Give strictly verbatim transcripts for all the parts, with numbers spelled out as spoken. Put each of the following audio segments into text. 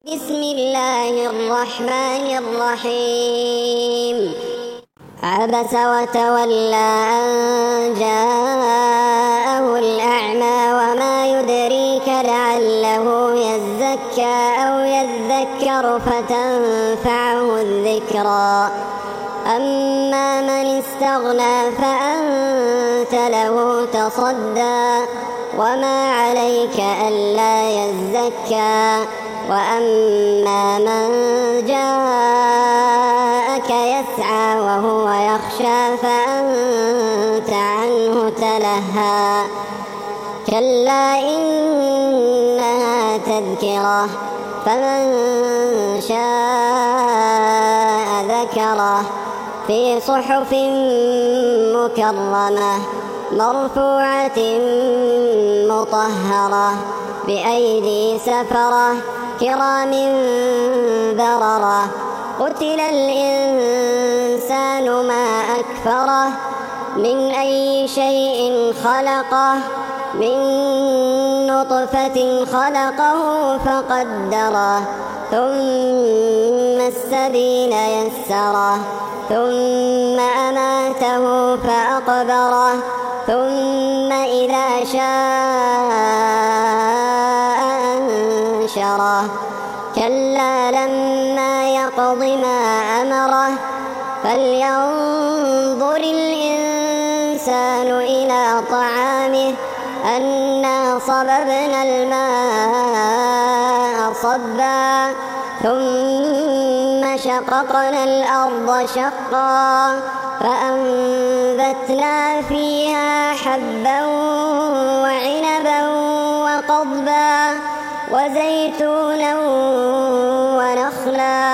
بسم الله الرحمن الرحيم. عبس وتولى أن جاءه الأعمى وما يدريك لعله يزكى أو يذكر فتنفعه الذكرى. أما من استغنى فأنت له تصدى وما عليك ألا يزكى. وأما من جاءك يسعى وهو يخشى فأنت عنه تلهى. كلا إنها تذكرة فمن شاء ذكره في صحف مكرمة مرفوعة مطهرة بأيدي سفرة كرام بررة. قتل الإنسان ما أكفره من أي شيء خلقه من نطفة خلقه فقدره ثم السبيل يسره ثم أماته فأقبره ثم إذا شاء أنشره. كلا لما يقض ما أمره فلينظر الإنسان إلى طعامه أنا صببنا الماء صبا ثم شققنا الأرض شقا فأنبتنا فيها حبا وعنبا وقضبا وزيتونا ونخلا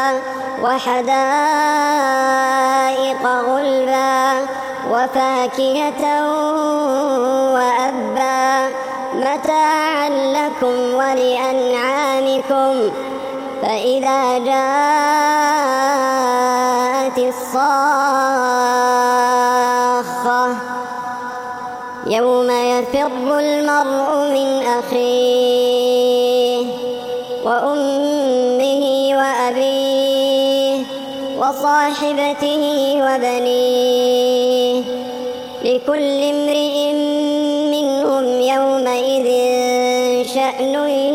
وحدائق غلبا وفاكهة وأبا متاعا لكم ولأنعامكم. فإذا جاءت الصاخة يوم يفر المرء من أخيه وأمه وأبيه وصاحبته وبنيه لكل امرئ منهم يومئذ شأن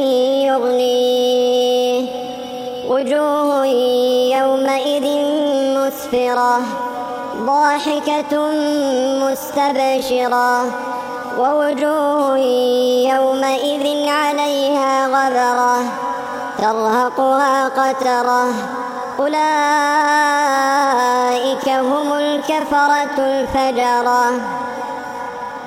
يغنيه. وجوه يومئذ مسفرة ضاحكة مستبشرة ووجوه يومئذ عليها غبرة ترهقها قترة. أولئك هم الكفرة الفجرة.